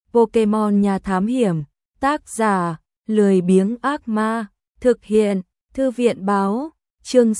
Pokemon Nhà Thám Hiểm, tác giả, lười biếng ác ma, thực hiện, Thư viện báo, chương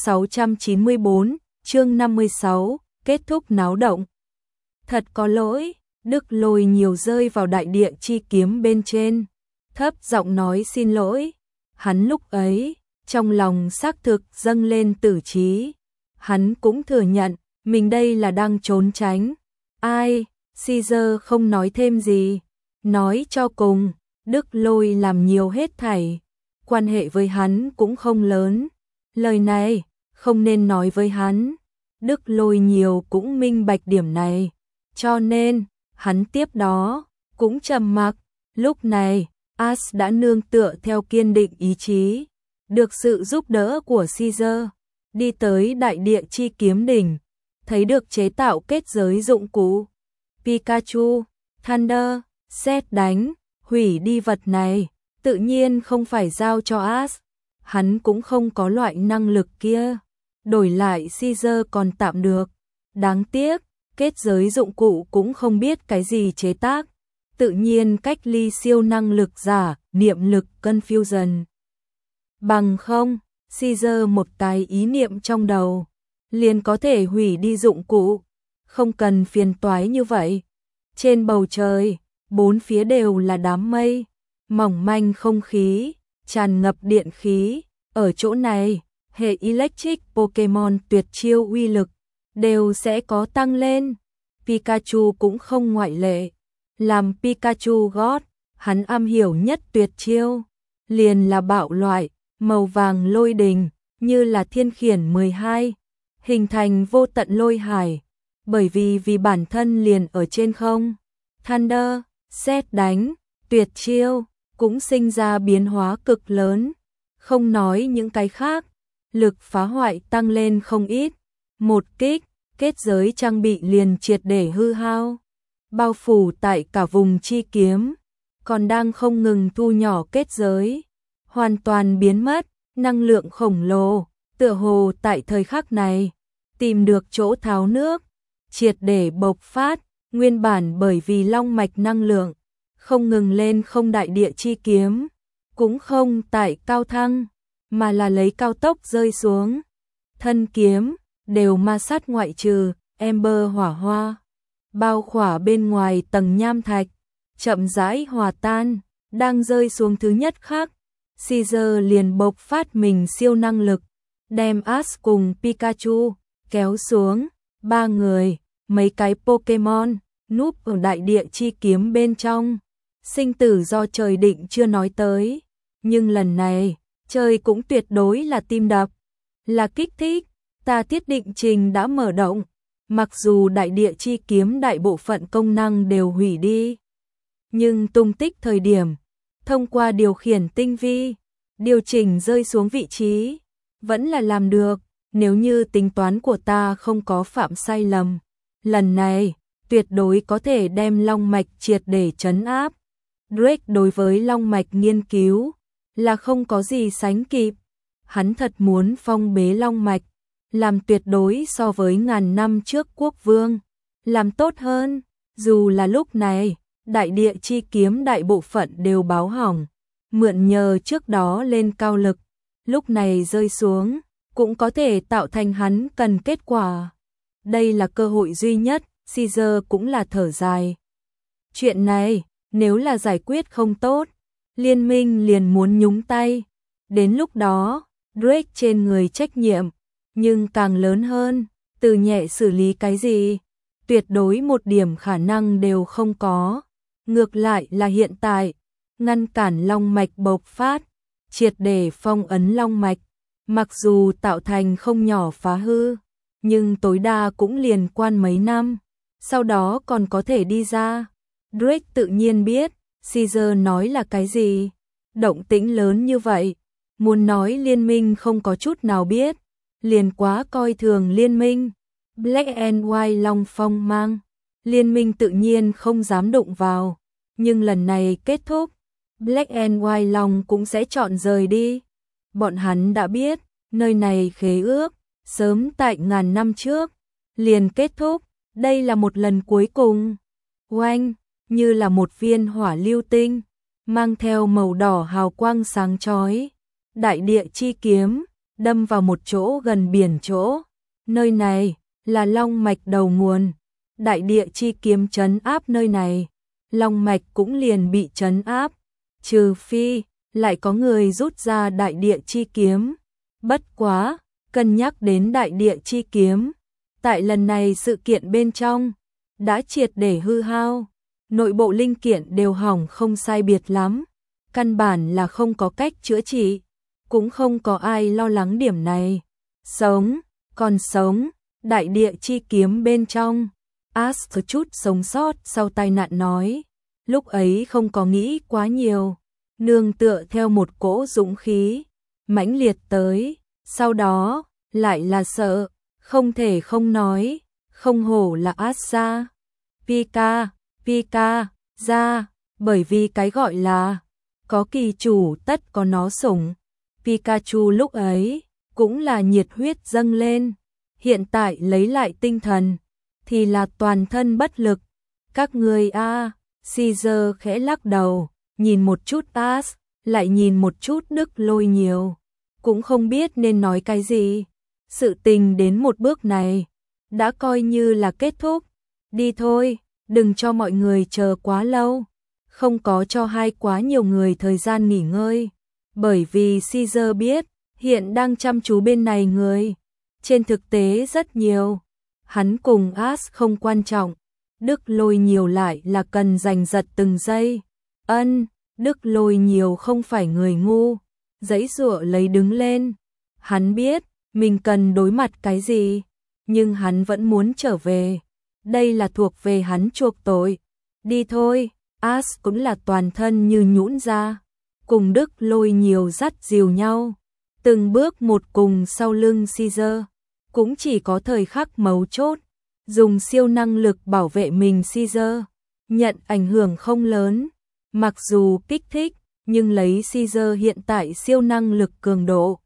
694, chương 56, kết thúc náo động. Thật có lỗi, Đức Lôi nhiều rơi vào đại địa chi kiếm bên trên, thấp giọng nói xin lỗi. Hắn lúc ấy, trong lòng xác thực dâng lên tử trí. Hắn cũng thừa nhận, mình đây là đang trốn tránh. Ai, Caesar không nói thêm gì. Nói cho cùng, Đức Lôi làm nhiều hết thảy. Quan hệ với hắn cũng không lớn. Lời này, không nên nói với hắn. Đức Lôi nhiều cũng minh bạch điểm này. Cho nên, hắn tiếp đó, cũng trầm mặc. Lúc này, Ash đã nương tựa theo kiên định ý chí. Được sự giúp đỡ của Caesar, đi tới đại địa chi kiếm đỉnh. Thấy được chế tạo kết giới dụng cụ. Pikachu, Thunder, sét đánh, hủy đi vật này, tự nhiên không phải giao cho Ash. Hắn cũng không có loại năng lực kia. Đổi lại Caesar còn tạm được. Đáng tiếc, kết giới dụng cụ cũng không biết cái gì chế tác. Tự nhiên cách ly siêu năng lực giả, niệm lực confusion. Bằng không, Caesar một cái ý niệm trong đầu, liền có thể hủy đi dụng cụ. Không cần phiền toái như vậy. Trên bầu trời, bốn phía đều là đám mây, mỏng manh không khí, tràn ngập điện khí. Ở chỗ này, hệ Electric Pokemon tuyệt chiêu uy lực đều sẽ có tăng lên. Pikachu cũng không ngoại lệ. Làm Pikachu God, hắn am hiểu nhất tuyệt chiêu, liền là bạo loại, màu vàng lôi đình, như là thiên khiển 12, hình thành vô tận lôi hải, bởi vì bản thân liền ở trên không. Thunder, sét đánh, tuyệt chiêu, cũng sinh ra biến hóa cực lớn. Không nói những cái khác, lực phá hoại tăng lên không ít. Một kích, kết giới trang bị liền triệt để hư hao, bao phủ tại cả vùng chi kiếm, còn đang không ngừng thu nhỏ kết giới, hoàn toàn biến mất. Năng lượng khổng lồ, tựa hồ tại thời khắc này, tìm được chỗ tháo nước, triệt để bộc phát. Nguyên bản bởi vì long mạch năng lượng, không ngừng lên không đại địa chi kiếm, cũng không tại cao thăng, mà là lấy cao tốc rơi xuống. Thân kiếm, đều ma sát ngoại trừ, Ember hỏa hoa, bao khỏa bên ngoài tầng nham thạch, chậm rãi hòa tan, đang rơi xuống thứ nhất khắc. Caesar liền bộc phát mình siêu năng lực, đem Ash cùng Pikachu kéo xuống. Ba người, mấy cái Pokemon núp ở đại địa chi kiếm bên trong. Sinh tử do trời định chưa nói tới, nhưng lần này, trời cũng tuyệt đối là tim đập, là kích thích. Ta thiết định trình đã mở động, mặc dù đại địa chi kiếm đại bộ phận công năng đều hủy đi, nhưng tung tích thời điểm, thông qua điều khiển tinh vi, điều chỉnh rơi xuống vị trí, vẫn là làm được. Nếu như tính toán của ta không có phạm sai lầm, lần này, tuyệt đối có thể đem long mạch triệt để trấn áp. Drake đối với long mạch nghiên cứu, là không có gì sánh kịp. Hắn thật muốn phong bế long mạch, làm tuyệt đối so với ngàn năm trước quốc vương, làm tốt hơn. Dù là lúc này, đại địa chi kiếm đại bộ phận đều báo hỏng, mượn nhờ trước đó lên cao lực, lúc này rơi xuống, cũng có thể tạo thành hắn cần kết quả. Đây là cơ hội duy nhất, Caesar cũng là thở dài. Chuyện này, nếu là giải quyết không tốt, liên minh liền muốn nhúng tay. Đến lúc đó, Drake trên người trách nhiệm, nhưng càng lớn hơn, từ nhẹ xử lý cái gì, tuyệt đối một điểm khả năng đều không có. Ngược lại là hiện tại, ngăn cản long mạch bộc phát, triệt để phong ấn long mạch, mặc dù tạo thành không nhỏ phá hư, nhưng tối đa cũng liền quan mấy năm, sau đó còn có thể đi ra. Drake tự nhiên biết, Caesar nói là cái gì, động tĩnh lớn như vậy, muốn nói liên minh không có chút nào biết, liền quá coi thường liên minh. Black and White long phong mang, liên minh tự nhiên không dám đụng vào, nhưng lần này kết thúc, Black and White long cũng sẽ chọn rời đi. Bọn hắn đã biết, nơi này khế ước, sớm tại ngàn năm trước, liền kết thúc, đây là một lần cuối cùng. Oanh, như là một viên hỏa lưu tinh, mang theo màu đỏ hào quang sáng chói. Đại địa chi kiếm, đâm vào một chỗ gần biển chỗ. Nơi này là long mạch đầu nguồn. Đại địa chi kiếm trấn áp nơi này, long mạch cũng liền bị trấn áp. Trừ phi lại có người rút ra đại địa chi kiếm. Bất quá, cân nhắc đến đại địa chi kiếm, tại lần này sự kiện bên trong đã triệt để hư hao, nội bộ linh kiện đều hỏng không sai biệt lắm, căn bản là không có cách chữa trị, cũng không có ai lo lắng điểm này. Sống, còn sống, đại địa chi kiếm bên trong, Ash có chút sống sót sau tai nạn nói, lúc ấy không có nghĩ quá nhiều, nương tựa theo một cỗ dũng khí mãnh liệt tới, sau đó lại là sợ, không thể không nói, không hổ là Asa. Pika ra, bởi vì cái gọi là có kỳ chủ tất có nó sủng. Pikachu lúc ấy cũng là nhiệt huyết dâng lên, hiện tại lấy lại tinh thần thì là toàn thân bất lực. Các người a, Caesar khẽ lắc đầu, nhìn một chút Ash, lại nhìn một chút Đức Lôi nhiều, cũng không biết nên nói cái gì. Sự tình đến một bước này đã coi như là kết thúc, đi thôi, đừng cho mọi người chờ quá lâu. Không có cho hai quá nhiều người thời gian nghỉ ngơi, bởi vì Caesar biết hiện đang chăm chú bên này người trên thực tế rất nhiều. Hắn cùng Ash không quan trọng, Đức Lôi nhiều lại là cần giành giật từng giây. Đức Lôi nhiều không phải người ngu, giãy giụa lấy đứng lên. Hắn biết mình cần đối mặt cái gì, nhưng hắn vẫn muốn trở về. Đây là thuộc về hắn chuộc tội. Đi thôi, Ash cũng là toàn thân như nhũn ra, cùng Đức Lôi nhiều dắt dìu nhau, từng bước một cùng sau lưng Caesar. Cũng chỉ có thời khắc mấu chốt, dùng siêu năng lực bảo vệ mình Caesar, nhận ảnh hưởng không lớn, mặc dù kích thích, nhưng lấy Caesar hiện tại siêu năng lực cường độ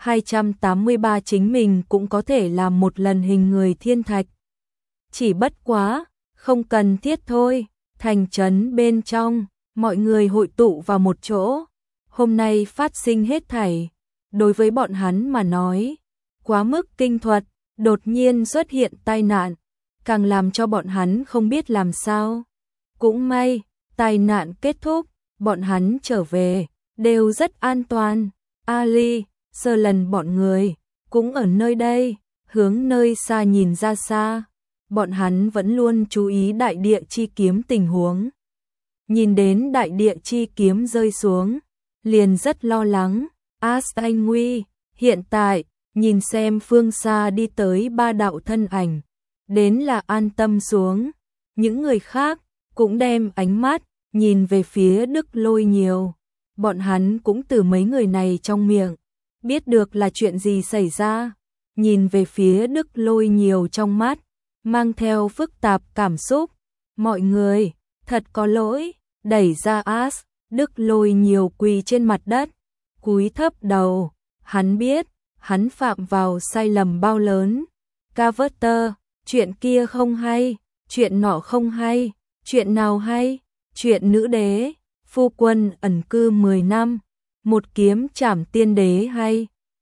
283 chính mình cũng có thể làm một lần hình người thiên thạch. Chỉ bất quá, không cần thiết thôi. Thành trấn bên trong, mọi người hội tụ vào một chỗ. Hôm nay phát sinh hết thảy, đối với bọn hắn mà nói, quá mức kinh thuật, đột nhiên xuất hiện tai nạn, càng làm cho bọn hắn không biết làm sao. Cũng may, tai nạn kết thúc, bọn hắn trở về, đều rất an toàn. Ali, Sơ Lần bọn người, cũng ở nơi đây, hướng nơi xa nhìn ra xa. Bọn hắn vẫn luôn chú ý đại địa chi kiếm tình huống. Nhìn đến đại địa chi kiếm rơi xuống, liền rất lo lắng. Ash anh nguy, hiện tại, nhìn xem phương xa đi tới ba đạo thân ảnh, đến là an tâm xuống. Những người khác cũng đem ánh mắt nhìn về phía Đức Lôi nhiều. Bọn hắn cũng từ mấy người này trong miệng biết được là chuyện gì xảy ra. Nhìn về phía Đức Lôi nhiều trong mắt mang theo phức tạp cảm xúc. Mọi người, thật có lỗi. Đẩy ra Ash, Đức Lôi nhiều quỳ trên mặt đất, cúi thấp đầu. Hắn biết, hắn phạm vào sai lầm bao lớn. Carter, chuyện kia không hay, chuyện nọ không hay, chuyện nào hay? Chuyện nữ đế, phu quân ẩn cư 10 năm, một kiếm trảm tiên đế hay?